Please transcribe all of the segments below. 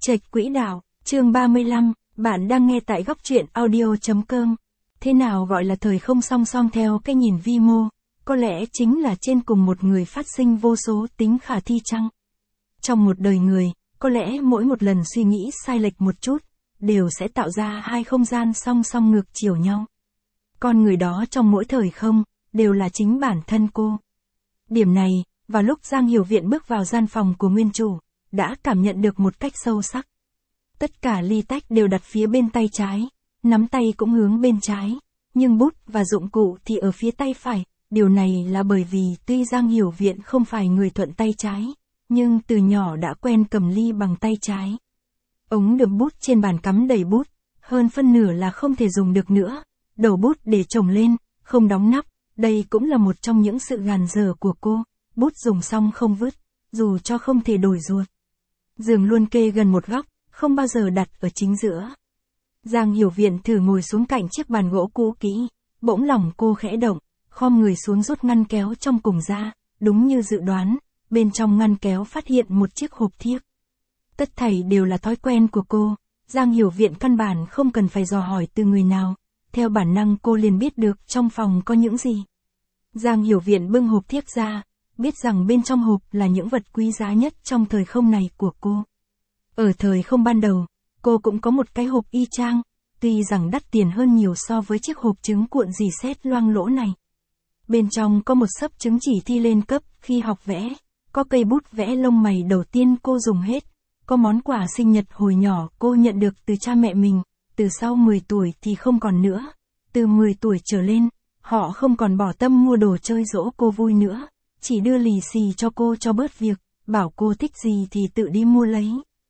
Trạch Quỹ Đạo, chương 35, bạn đang nghe tại góc truyện audio.com. Thế nào gọi là thời không song song theo cái nhìn vi mô, có lẽ chính là trên cùng một người phát sinh vô số tính khả thi chăng? Trong một đời người, có lẽ mỗi một lần suy nghĩ sai lệch một chút, đều sẽ tạo ra hai không gian song song ngược chiều nhau. Con người đó trong mỗi thời không, đều là chính bản thân cô. Điểm này, vào lúc Giang Hiểu Viện bước vào gian phòng của nguyên chủ, đã cảm nhận được một cách sâu sắc. Tất cả ly tách đều đặt phía bên tay trái, nắm tay cũng hướng bên trái, nhưng bút và dụng cụ thì ở phía tay phải. Điều này là bởi vì tuy Giang Hiểu Viện không phải người thuận tay trái, nhưng từ nhỏ đã quen cầm ly bằng tay trái. Ống đựng bút trên bàn cắm đầy bút, hơn phân nửa là không thể dùng được nữa, đầu bút để chồng lên, không đóng nắp, đây cũng là một trong những sự gàn dở của cô, bút dùng xong không vứt, dù cho không thể đổi ruột. Giường luôn kê gần một góc, không bao giờ đặt ở chính giữa. Giang Hiểu Viện thử ngồi xuống cạnh chiếc bàn gỗ cũ kỹ, bỗng lòng cô khẽ động, khom người xuống rút ngăn kéo trong cùng ra, đúng như dự đoán, bên trong ngăn kéo phát hiện một chiếc hộp thiếc. Tất thảy đều là thói quen của cô, Giang Hiểu Viện căn bản không cần phải dò hỏi từ người nào, theo bản năng cô liền biết được trong phòng có những gì. Giang Hiểu Viện bưng hộp thiếc ra, biết rằng bên trong hộp là những vật quý giá nhất trong thời không này của cô. Ở thời không ban đầu, cô cũng có một cái hộp y chang, tuy rằng đắt tiền hơn nhiều so với chiếc hộp trứng cuộn dì xét loang lỗ này. Bên trong có một xấp chứng chỉ thi lên cấp khi học vẽ, có cây bút vẽ lông mày đầu tiên cô dùng hết, có món quà sinh nhật hồi nhỏ cô nhận được từ cha mẹ mình, từ sau 10 tuổi thì không còn nữa, từ 10 tuổi trở lên, họ không còn bỏ tâm mua đồ chơi dỗ cô vui nữa, chỉ đưa lì xì cho cô cho bớt việc, bảo cô thích gì thì tự đi mua lấy.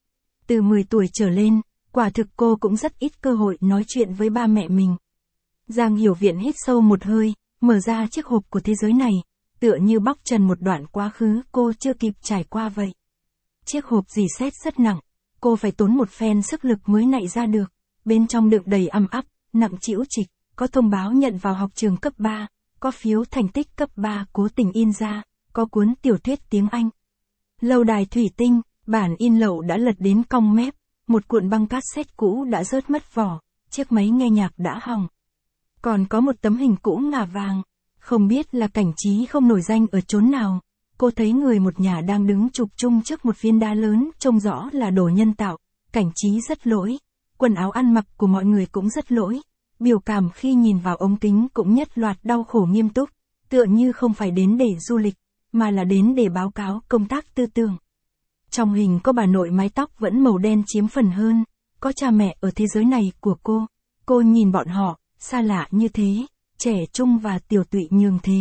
Từ 10 tuổi trở lên, quả thực cô cũng rất ít cơ hội nói chuyện với ba mẹ mình. Giang Hiểu Viện hít sâu một hơi, mở ra chiếc hộp của thế giới này, tựa như bóc trần một đoạn quá khứ cô chưa kịp trải qua vậy. Chiếc hộp dì xét rất nặng, cô phải tốn một phen sức lực mới nạy ra được, bên trong đựng đầy âm ắp, nặng trĩu trịch, có thông báo nhận vào học trường cấp 3, có phiếu thành tích cấp 3 cố tình in ra, có cuốn tiểu thuyết tiếng Anh. Lâu đài thủy tinh, bản in lậu đã lật đến cong mép, một cuộn băng cassette cũ đã rớt mất vỏ, chiếc máy nghe nhạc đã hỏng. Còn có một tấm hình cũ ngả vàng, không biết là Cảnh Trí không nổi danh ở chốn nào. Cô thấy người một nhà đang đứng chụp chung trước một viên đá lớn, trông rõ là đồ nhân tạo. Cảnh Trí rất lỗi, quần áo ăn mặc của mọi người cũng rất lỗi, biểu cảm khi nhìn vào ống kính cũng nhất loạt đau khổ nghiêm túc, tựa như không phải đến để du lịch, mà là đến để báo cáo công tác tư tưởng. Trong hình có bà nội mái tóc vẫn màu đen chiếm phần hơn, có cha mẹ ở thế giới này của cô nhìn bọn họ, xa lạ như thế, trẻ trung và tiểu tụy nhường thế.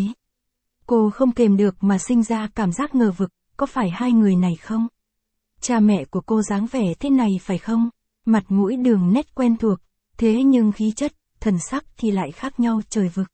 Cô không kềm được mà sinh ra cảm giác ngờ vực, có phải hai người này không? Cha mẹ của cô dáng vẻ thế này phải không? Mặt mũi đường nét quen thuộc, thế nhưng khí chất, thần sắc thì lại khác nhau trời vực.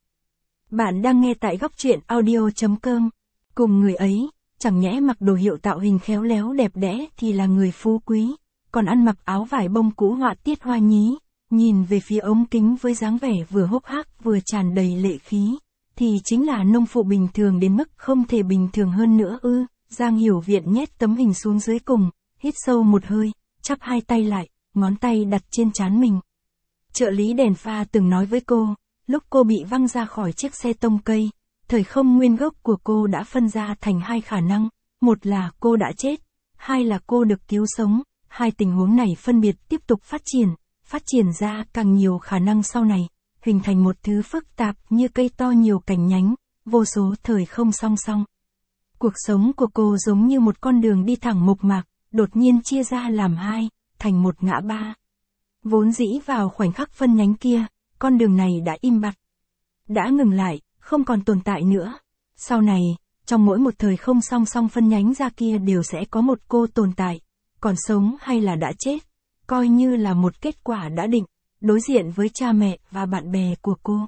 Bạn đang nghe tại góc truyện audio.com. Cùng người ấy, chẳng nhẽ mặc đồ hiệu tạo hình khéo léo đẹp đẽ thì là người phú quý, còn ăn mặc áo vải bông cũ họa tiết hoa nhí, nhìn về phía ống kính với dáng vẻ vừa hốc hác vừa tràn đầy lệ khí, thì chính là nông phụ bình thường đến mức không thể bình thường hơn nữa ư. Giang Hiểu Viện nhét tấm hình xuống dưới cùng, hít sâu một hơi, chắp hai tay lại, ngón tay đặt trên trán mình. Trợ lý đèn pha từng nói với cô, lúc cô bị văng ra khỏi chiếc xe tông cây, thời không nguyên gốc của cô đã phân ra thành hai khả năng, một là cô đã chết, hai là cô được cứu sống, hai tình huống này phân biệt tiếp tục phát triển ra càng nhiều khả năng sau này, hình thành một thứ phức tạp như cây to nhiều cành nhánh, vô số thời không song song. Cuộc sống của cô giống như một con đường đi thẳng mộc mạc, đột nhiên chia ra làm hai, thành một ngã ba. Vốn dĩ vào khoảnh khắc phân nhánh kia, con đường này đã im bặt, đã ngừng lại, không còn tồn tại nữa. Sau này, trong mỗi một thời không song song phân nhánh ra kia đều sẽ có một cô tồn tại, còn sống hay là đã chết, coi như là một kết quả đã định, đối diện với cha mẹ và bạn bè của cô.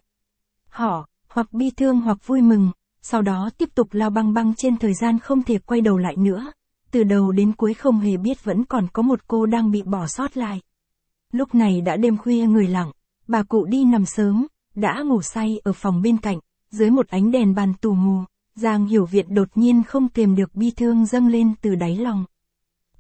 Họ, hoặc bi thương hoặc vui mừng, sau đó tiếp tục lao băng băng trên thời gian không thể quay đầu lại nữa, từ đầu đến cuối không hề biết vẫn còn có một cô đang bị bỏ sót lại. Lúc này đã đêm khuya người lặng, bà cụ đi nằm sớm, đã ngủ say ở phòng bên cạnh, dưới một ánh đèn bàn tù mù, Giang Hiểu Viện đột nhiên không kềm được bi thương dâng lên từ đáy lòng.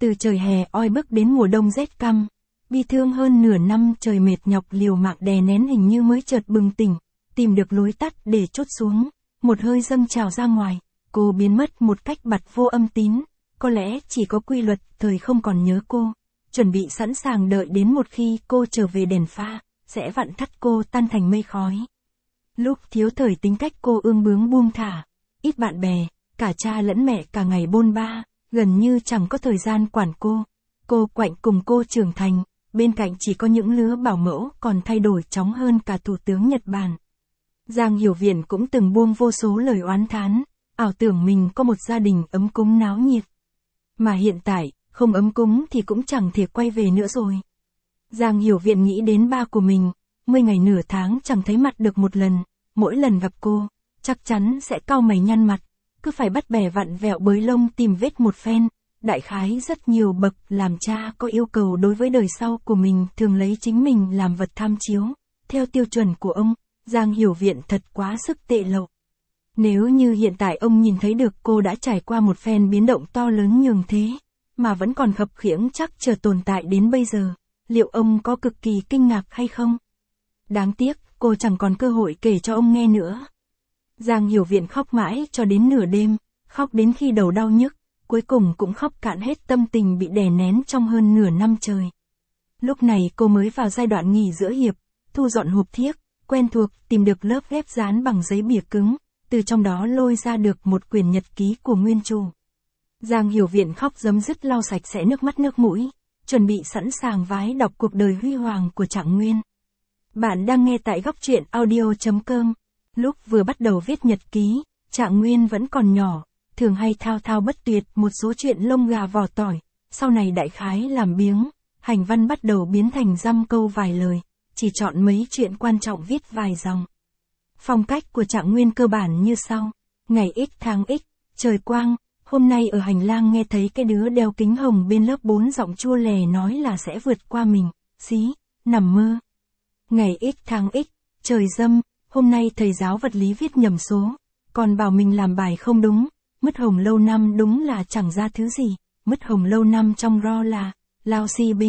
Từ trời hè oi bức đến mùa đông rét căm, bi thương hơn nửa năm trời mệt nhọc liều mạng đè nén hình như mới chợt bừng tỉnh, tìm được lối tắt để trút xuống, một hơi dâng trào ra ngoài, cô biến mất một cách bặt vô âm tín, có lẽ chỉ có quy luật thời không còn nhớ cô, chuẩn bị sẵn sàng đợi đến một khi cô trở về đèn pha, sẽ vặn thắt cô tan thành mây khói. Lúc thiếu thời tính cách cô ương bướng buông thả, ít bạn bè, cả cha lẫn mẹ cả ngày bôn ba, gần như chẳng có thời gian quản cô. Cô quạnh cùng cô trưởng thành, bên cạnh chỉ có những lứa bảo mẫu còn thay đổi chóng hơn cả thủ tướng Nhật Bản. Giang Hiểu Viện cũng từng buông vô số lời oán thán, ảo tưởng mình có một gia đình ấm cúng náo nhiệt. Mà hiện tại, không ấm cúng thì cũng chẳng thể quay về nữa rồi. Giang Hiểu Viện nghĩ đến ba của mình, 10 ngày nửa tháng chẳng thấy mặt được một lần, mỗi lần gặp cô, chắc chắn sẽ cau mày nhăn mặt, cứ phải bắt bẻ vặn vẹo bới lông tìm vết một phen. Đại khái rất nhiều bậc làm cha có yêu cầu đối với đời sau của mình thường lấy chính mình làm vật tham chiếu. Theo tiêu chuẩn của ông, Giang Hiểu Viện thật quá sức tệ lậu. Nếu như hiện tại ông nhìn thấy được cô đã trải qua một phen biến động to lớn nhường thế, mà vẫn còn khập khiễng chắc chờ tồn tại đến bây giờ, liệu ông có cực kỳ kinh ngạc hay không? Đáng tiếc, cô chẳng còn cơ hội kể cho ông nghe nữa. Giang Hiểu Viện khóc mãi cho đến nửa đêm, khóc đến khi đầu đau nhức, cuối cùng cũng khóc cạn hết tâm tình bị đè nén trong hơn nửa năm trời. Lúc này cô mới vào giai đoạn nghỉ giữa hiệp, thu dọn hộp thiếc, quen thuộc tìm được lớp ghép dán bằng giấy bìa cứng, từ trong đó lôi ra được một quyển nhật ký của nguyên chủ. Giang Hiểu Viện khóc rấm dứt lau sạch sẽ nước mắt nước mũi, chuẩn bị sẵn sàng vái đọc cuộc đời huy hoàng của Trạng Nguyên. Bạn đang nghe tại góc truyện audio.com. Lúc vừa bắt đầu viết nhật ký, Trạng Nguyên vẫn còn nhỏ, thường hay thao thao bất tuyệt một số chuyện lông gà vỏ tỏi, sau này đại khái làm biếng, hành văn bắt đầu biến thành dăm câu vài lời, chỉ chọn mấy chuyện quan trọng viết vài dòng. Phong cách của Trạng Nguyên cơ bản như sau: ngày X tháng X, trời quang, hôm nay ở hành lang nghe thấy cái đứa đeo kính hồng bên lớp 4 giọng chua lè nói là sẽ vượt qua mình, xí, nằm mơ. Ngày X tháng X, trời dâm, hôm nay thầy giáo vật lý viết nhầm số, còn bảo mình làm bài không đúng, mứt hồng lâu năm đúng là chẳng ra thứ gì, mứt hồng lâu năm trong ro là, lao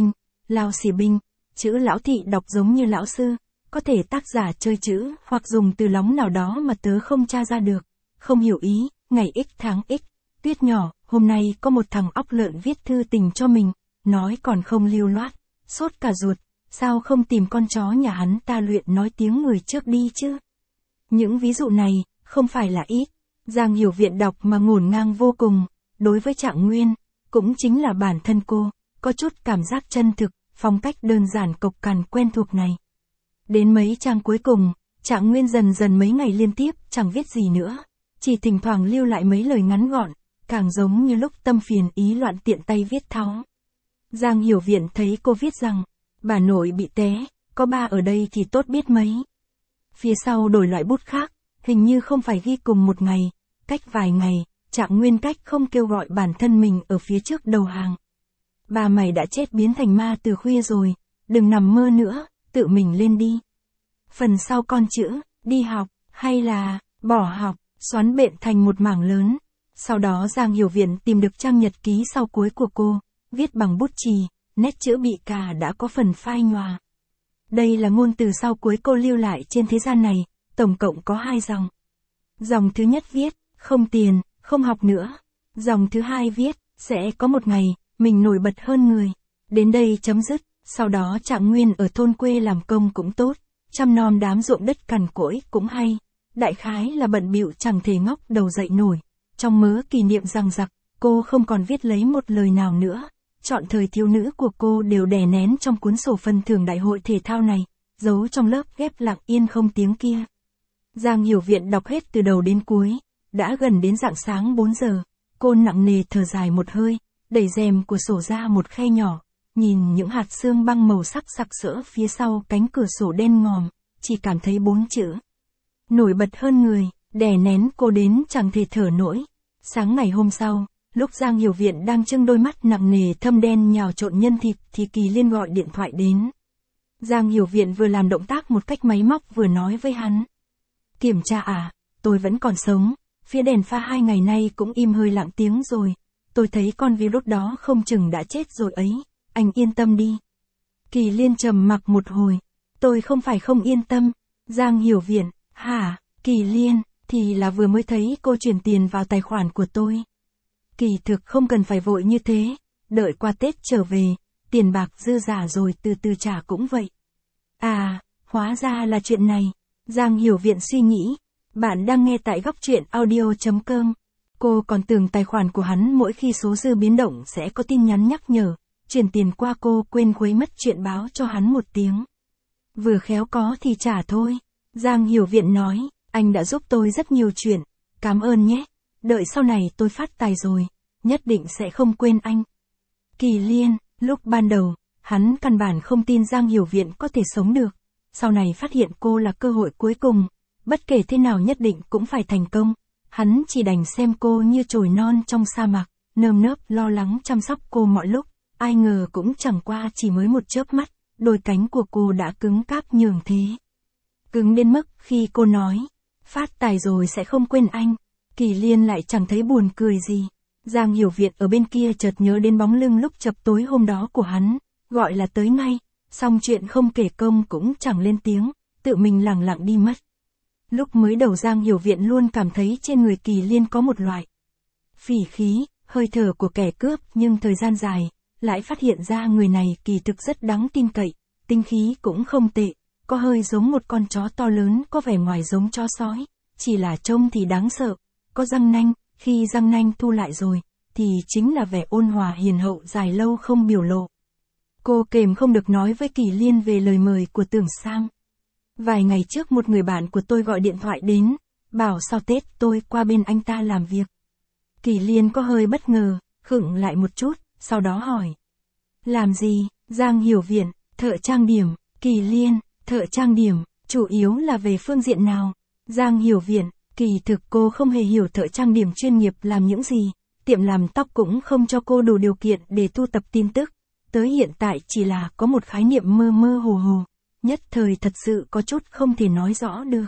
xì binh, chữ lão thị đọc giống như lão sư, có thể tác giả chơi chữ hoặc dùng từ lóng nào đó mà tớ không tra ra được, không hiểu ý, ngày X tháng X, tuyết nhỏ, hôm nay có một thằng óc lợn viết thư tình cho mình, nói còn không lưu loát, sốt cả ruột, sao không tìm con chó nhà hắn ta luyện nói tiếng người trước đi chứ. Những ví dụ này, không phải là ít, Giang Hiểu Viện đọc mà ngổn ngang vô cùng, đối với Trạng Nguyên, cũng chính là bản thân cô, có chút cảm giác chân thực, phong cách đơn giản cộc cằn quen thuộc này. Đến mấy trang cuối cùng, Trạng Nguyên dần dần mấy ngày liên tiếp chẳng viết gì nữa, chỉ thỉnh thoảng lưu lại mấy lời ngắn gọn, càng giống như lúc tâm phiền ý loạn tiện tay viết tháo. Giang Hiểu Viện thấy cô viết rằng, bà nội bị té, có ba ở đây thì tốt biết mấy. Phía sau đổi loại bút khác, hình như không phải ghi cùng một ngày, cách vài ngày, Trạng Nguyên cách không kêu gọi bản thân mình ở phía trước đầu hàng. Ba mày đã chết biến thành ma từ khuya rồi, đừng nằm mơ nữa, tự mình lên đi. Phần sau con chữ, đi học, hay là, bỏ học, xoắn bện thành một mảng lớn. Sau đó Giang Hiểu Viện tìm được trang nhật ký sau cuối của cô, viết bằng bút chì, nét chữ bị cà đã có phần phai nhòa. Đây là ngôn từ sau cuối cô lưu lại trên thế gian này, tổng cộng có 2 dòng. Dòng thứ nhất viết, không tiền, không học nữa. Dòng thứ hai viết, sẽ có một ngày, mình nổi bật hơn người. Đến đây chấm dứt, sau đó Trạng Nguyên ở thôn quê làm công cũng tốt, chăm nom đám ruộng đất cằn cỗi cũng hay. Đại khái là bận bịu chẳng thể ngóc đầu dậy nổi. Trong mớ kỷ niệm dằng dặc, cô không còn viết lấy một lời nào nữa. Chọn thời thiếu nữ của cô đều đè nén trong cuốn sổ phần thưởng đại hội thể thao này, giấu trong lớp ghép lặng yên không tiếng kia. Giang Hiểu Viện đọc hết từ đầu đến cuối, đã gần đến rạng sáng 4 giờ, cô nặng nề thở dài một hơi, đẩy rèm của sổ ra một khe nhỏ, nhìn những hạt sương băng màu sắc sặc sỡ phía sau cánh cửa sổ đen ngòm, chỉ cảm thấy 4 chữ. Nổi bật hơn người, đè nén cô đến chẳng thể thở nổi. Sáng ngày hôm sau, lúc Giang Hiểu Viện đang trưng đôi mắt nặng nề thâm đen nhào trộn nhân thịt thì Kỳ Liên gọi điện thoại đến. Giang Hiểu Viện vừa làm động tác một cách máy móc vừa nói với hắn. Kiểm tra à, tôi vẫn còn sống, phía đèn pha 2 ngày nay cũng im hơi lặng tiếng rồi, tôi thấy con virus đó không chừng đã chết rồi ấy, anh yên tâm đi. Kỳ Liên trầm mặc một hồi, tôi không phải không yên tâm. Giang Hiểu Viện, hả, Kỳ Liên, thì là vừa mới thấy cô chuyển tiền vào tài khoản của tôi. Kỳ thực không cần phải vội như thế, đợi qua Tết trở về, tiền bạc dư giả rồi từ từ trả cũng vậy. À, hóa ra là chuyện này. Giang Hiểu Viện suy nghĩ. Bạn đang nghe tại góc truyện audio.com. Cô còn tưởng tài khoản của hắn mỗi khi số dư biến động sẽ có tin nhắn nhắc nhở, chuyển tiền qua cô quên khuấy mất chuyện báo cho hắn một tiếng. Vừa khéo có thì trả thôi. Giang Hiểu Viện nói, anh đã giúp tôi rất nhiều chuyện, cảm ơn nhé, đợi sau này tôi phát tài rồi, nhất định sẽ không quên anh. Kỳ Liên, lúc ban đầu, hắn căn bản không tin Giang Hiểu Viện có thể sống được, sau này phát hiện cô là cơ hội cuối cùng, bất kể thế nào nhất định cũng phải thành công, hắn chỉ đành xem cô như chồi non trong sa mạc, nơm nớp lo lắng chăm sóc cô mọi lúc, ai ngờ cũng chẳng qua chỉ mới một chớp mắt, đôi cánh của cô đã cứng cáp nhường thế. Cứng đến mức khi cô nói, phát tài rồi sẽ không quên anh, Kỳ Liên lại chẳng thấy buồn cười gì. Giang Hiểu Viện ở bên kia chợt nhớ đến bóng lưng lúc chập tối hôm đó của hắn, gọi là tới ngay, xong chuyện không kể công cũng chẳng lên tiếng, tự mình lẳng lặng đi mất. Lúc mới đầu Giang Hiểu Viện luôn cảm thấy trên người Kỳ Liên có một loại phỉ khí, hơi thở của kẻ cướp, nhưng thời gian dài, lại phát hiện ra người này kỳ thực rất đáng tin cậy, tinh khí cũng không tệ, có hơi giống một con chó to lớn, có vẻ ngoài giống chó sói, chỉ là trông thì đáng sợ, có răng nanh, khi răng nanh thu lại rồi, thì chính là vẻ ôn hòa hiền hậu dài lâu không biểu lộ. Cô kềm không được nói với Kỳ Liên về lời mời của Tưởng Sam. Vài ngày trước một người bạn của tôi gọi điện thoại đến, bảo sau Tết tôi qua bên anh ta làm việc. Kỳ Liên có hơi bất ngờ, khựng lại một chút, sau đó hỏi. Làm gì? Giang Hiểu Viện, thợ trang điểm. Kỳ Liên, thợ trang điểm, chủ yếu là về phương diện nào? Giang Hiểu Viện, kỳ thực cô không hề hiểu thợ trang điểm chuyên nghiệp làm những gì, tiệm làm tóc cũng không cho cô đủ điều kiện để thu thập tin tức, tới hiện tại chỉ là có một khái niệm mơ mơ hồ hồ, nhất thời thật sự có chút không thể nói rõ được.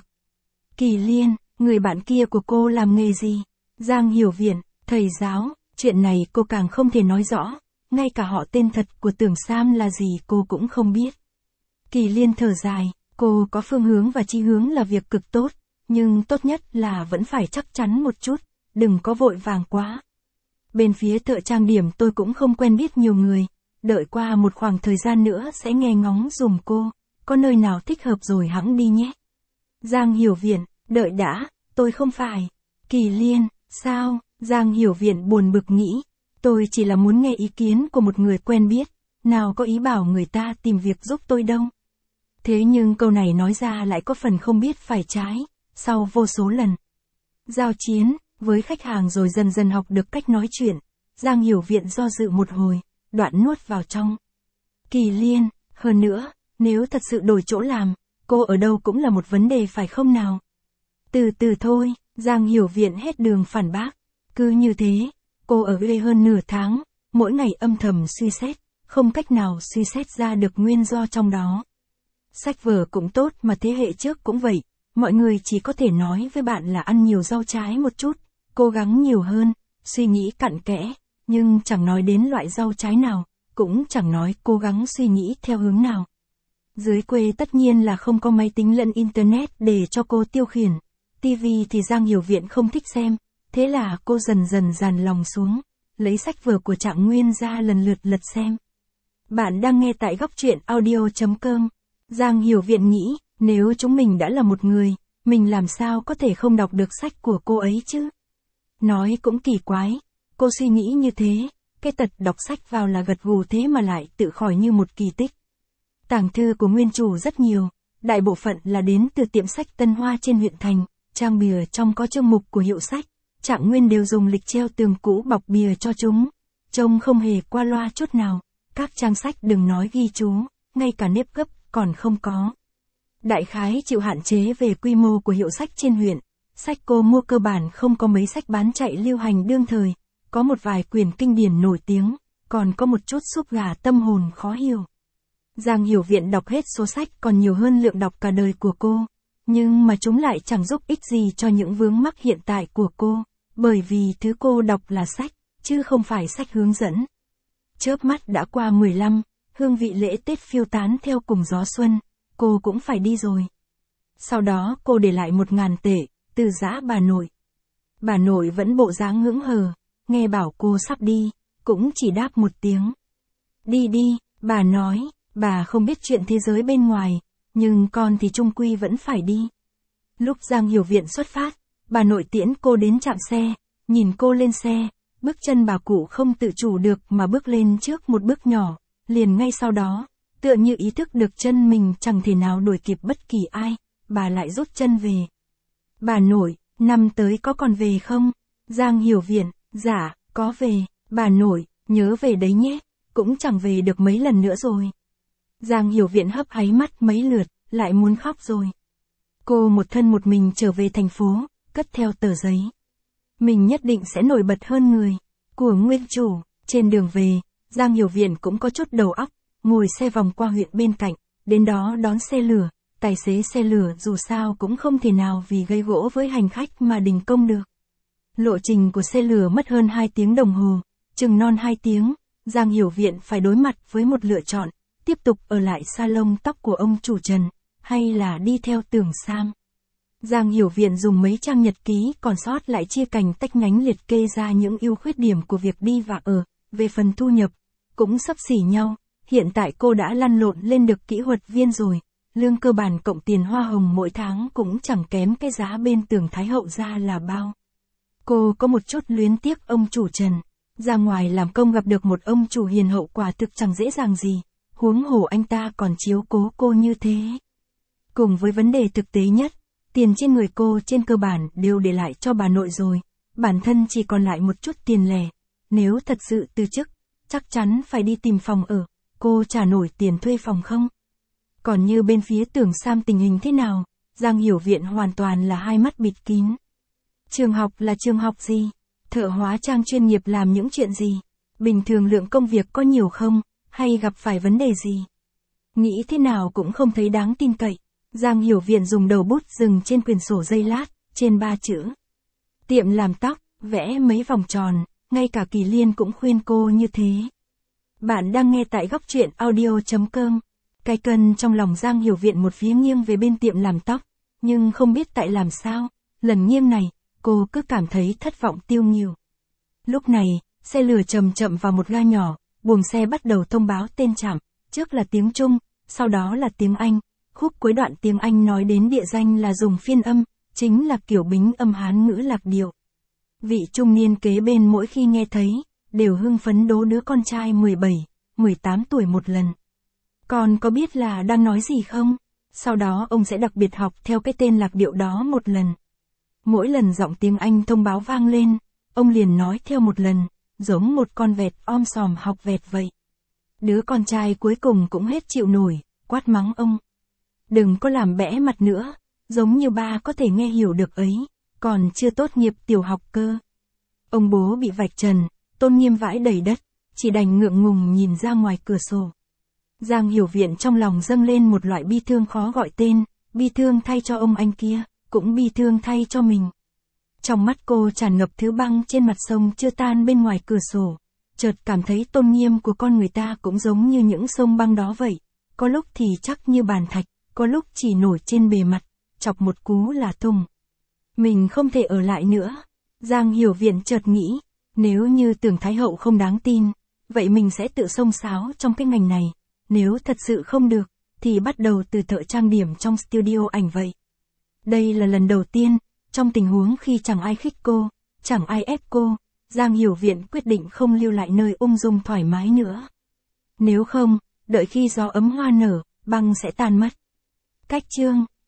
Kỳ Liên, người bạn kia của cô làm nghề gì? Giang Hiểu Viện, thầy giáo, chuyện này cô càng không thể nói rõ, ngay cả họ tên thật của Tưởng Sam là gì cô cũng không biết. Kỳ Liên thở dài, cô có phương hướng và chí hướng là việc cực tốt, nhưng tốt nhất là vẫn phải chắc chắn một chút, đừng có vội vàng quá. Bên phía thợ trang điểm tôi cũng không quen biết nhiều người, đợi qua một khoảng thời gian nữa sẽ nghe ngóng dùm cô, có nơi nào thích hợp rồi hẵng đi nhé. Giang Hiểu Viện, đợi đã, tôi không phải. Kỳ Liên, sao? Giang Hiểu Viện buồn bực nghĩ, tôi chỉ là muốn nghe ý kiến của một người quen biết, nào có ý bảo người ta tìm việc giúp tôi đâu. Thế nhưng câu này nói ra lại có phần không biết phải trái, sau vô số lần giao chiến với khách hàng rồi dần dần học được cách nói chuyện, Giang Hiểu Viện do dự một hồi, đoạn nuốt vào trong. Kỳ Liên, hơn nữa, nếu thật sự đổi chỗ làm, cô ở đâu cũng là một vấn đề phải không nào? Từ từ thôi, Giang Hiểu Viện hết đường phản bác. Cứ như thế, cô ở đây hơn nửa tháng, mỗi ngày âm thầm suy xét, không cách nào suy xét ra được nguyên do trong đó. Sách vở cũng tốt mà thế hệ trước cũng vậy, mọi người chỉ có thể nói với bạn là ăn nhiều rau trái một chút, cố gắng nhiều hơn, suy nghĩ cặn kẽ, nhưng chẳng nói đến loại rau trái nào, cũng chẳng nói cố gắng suy nghĩ theo hướng nào. Dưới quê tất nhiên là không có máy tính lẫn internet để cho cô tiêu khiển, TV thì Giang Hiểu Viện không thích xem, thế là cô dần dần dàn lòng xuống, lấy sách vở của Trạng Nguyên ra lần lượt lật xem. Bạn đang nghe tại góc truyện audio.com. Giang Hiểu Viện nghĩ, nếu chúng mình đã là một người, mình làm sao có thể không đọc được sách của cô ấy chứ? Nói cũng kỳ quái, cô suy nghĩ như thế, cái tật đọc sách vào là gật gù thế mà lại tự khỏi như một kỳ tích. Tàng thư của nguyên chủ rất nhiều, đại bộ phận là đến từ tiệm sách Tân Hoa trên huyện thành, trang bìa trong có chương mục của hiệu sách, Trạng Nguyên đều dùng lịch treo tường cũ bọc bìa cho chúng, trông không hề qua loa chút nào, các trang sách đừng nói ghi chú, ngay cả nếp gấp còn không có. Đại khái chịu hạn chế về quy mô của hiệu sách trên huyện, sách cô mua cơ bản không có mấy sách bán chạy lưu hành đương thời, có một vài quyển kinh điển nổi tiếng, còn có một chút súp gà tâm hồn khó hiểu. Giang Hiểu Viện đọc hết số sách còn nhiều hơn lượng đọc cả đời của cô, nhưng mà chúng lại chẳng giúp ích gì cho những vướng mắc hiện tại của cô, bởi vì thứ cô đọc là sách, chứ không phải sách hướng dẫn. Chớp mắt đã qua 15, hương vị lễ Tết phiêu tán theo cùng gió xuân, cô cũng phải đi rồi. Sau đó cô để lại 1.000 tệ, từ giã bà nội. Bà nội vẫn bộ dáng hững hờ, nghe bảo cô sắp đi, cũng chỉ đáp một tiếng. Đi đi, bà nói, bà không biết chuyện thế giới bên ngoài, nhưng con thì chung quy vẫn phải đi. Lúc Giang Hiểu Viện xuất phát, bà nội tiễn cô đến trạm xe, nhìn cô lên xe, bước chân bà cụ không tự chủ được mà bước lên trước một bước nhỏ, liền ngay sau đó, tựa như ý thức được chân mình chẳng thể nào đuổi kịp bất kỳ ai, bà lại rút chân về. Bà nội, năm tới có còn về không? Giang Hiểu Viện, dạ, có về, bà nội, nhớ về đấy nhé, cũng chẳng về được mấy lần nữa rồi. Giang Hiểu Viện hấp háy mắt mấy lượt, lại muốn khóc rồi. Cô một thân một mình trở về thành phố, cất theo tờ giấy. Mình nhất định sẽ nổi bật hơn người, của nguyên chủ. Trên đường về, Giang Hiểu Viện cũng có chút đầu óc, ngồi xe vòng qua huyện bên cạnh, đến đó đón xe lửa. Tài xế xe lửa dù sao cũng không thể nào vì gây gỗ với hành khách mà đình công được. Lộ trình của xe lửa mất hơn 2 tiếng đồng hồ, chừng non 2 tiếng, Giang Hiểu Viện phải đối mặt với một lựa chọn, tiếp tục ở lại salon tóc của ông chủ Trần, hay là đi theo Tưởng Sam. Giang Hiểu Viện dùng mấy trang nhật ký còn sót lại chia cành tách nhánh liệt kê ra những ưu khuyết điểm của việc đi và ở, về phần thu nhập, cũng xấp xỉ nhau, hiện tại cô đã lăn lộn lên được kỹ thuật viên rồi. Lương cơ bản cộng tiền hoa hồng mỗi tháng cũng chẳng kém cái giá bên Tưởng Thái Hậu ra là bao. Cô có một chút luyến tiếc ông chủ Trần. Ra ngoài làm công gặp được một ông chủ hiền hậu quả thực chẳng dễ dàng gì, huống hồ anh ta còn chiếu cố cô như thế. Cùng với vấn đề thực tế nhất, tiền trên người cô trên cơ bản đều để lại cho bà nội rồi, bản thân chỉ còn lại một chút tiền lẻ. Nếu thật sự từ chức, chắc chắn phải đi tìm phòng ở, cô trả nổi tiền thuê phòng không? Còn như bên phía Tưởng Sam tình hình thế nào, Giang Hiểu Viện hoàn toàn là hai mắt bịt kín. Trường học là trường học gì? Thợ hóa trang chuyên nghiệp làm những chuyện gì? Bình thường lượng công việc có nhiều không? Hay gặp phải vấn đề gì? Nghĩ thế nào cũng không thấy đáng tin cậy. Giang Hiểu Viện dùng đầu bút dừng trên quyển sổ giấy lát, trên 3 chữ. Tiệm làm tóc, vẽ mấy vòng tròn, ngay cả Kỳ Liên cũng khuyên cô như thế. Bạn đang nghe tại góc truyện audio.com. Cái cân trong lòng Giang Hiểu Viện một phía nghiêng về bên tiệm làm tóc, nhưng không biết tại làm sao, lần nghiêng này, cô cứ cảm thấy thất vọng tiêu nghỉu. Lúc này, xe lửa chậm chậm vào một ga nhỏ, buồng xe bắt đầu thông báo tên trạm, trước là tiếng Trung, sau đó là tiếng Anh, khúc cuối đoạn tiếng Anh nói đến địa danh là dùng phiên âm, chính là kiểu bính âm Hán ngữ lạc điệu. Vị trung niên kế bên mỗi khi nghe thấy, đều hưng phấn đố đứa con trai 17, 18 tuổi một lần. Con có biết là đang nói gì không? Sau đó ông sẽ đặc biệt học theo cái tên lạc điệu đó một lần. Mỗi lần giọng tiếng Anh thông báo vang lên, ông liền nói theo một lần, giống một con vẹt om sòm học vẹt vậy. Đứa con trai cuối cùng cũng hết chịu nổi, quát mắng ông. Đừng có làm bẽ mặt nữa, giống như ba có thể nghe hiểu được ấy, còn chưa tốt nghiệp tiểu học cơ. Ông bố bị vạch trần, tôn nghiêm vãi đầy đất, chỉ đành ngượng ngùng nhìn ra ngoài cửa sổ. Giang Hiểu Viện trong lòng dâng lên một loại bi thương khó gọi tên, bi thương thay cho ông anh kia, cũng bi thương thay cho mình. Trong mắt cô tràn ngập thứ băng trên mặt sông chưa tan bên ngoài cửa sổ, chợt cảm thấy tôn nghiêm của con người ta cũng giống như những sông băng đó vậy, có lúc thì chắc như bàn thạch, có lúc chỉ nổi trên bề mặt, chọc một cú là thùng. Mình không thể ở lại nữa. Giang Hiểu Viện chợt nghĩ, nếu như Tưởng Thái Hậu không đáng tin, vậy mình sẽ tự xông xáo trong cái ngành này. Nếu thật sự không được, thì bắt đầu từ thợ trang điểm trong studio ảnh vậy. Đây là lần đầu tiên, trong tình huống khi chẳng ai khích cô, chẳng ai ép cô, Giang Hiểu Viện quyết định không lưu lại nơi ung dung thoải mái nữa. Nếu không, đợi khi gió ấm hoa nở, băng sẽ tan mất. Cách chương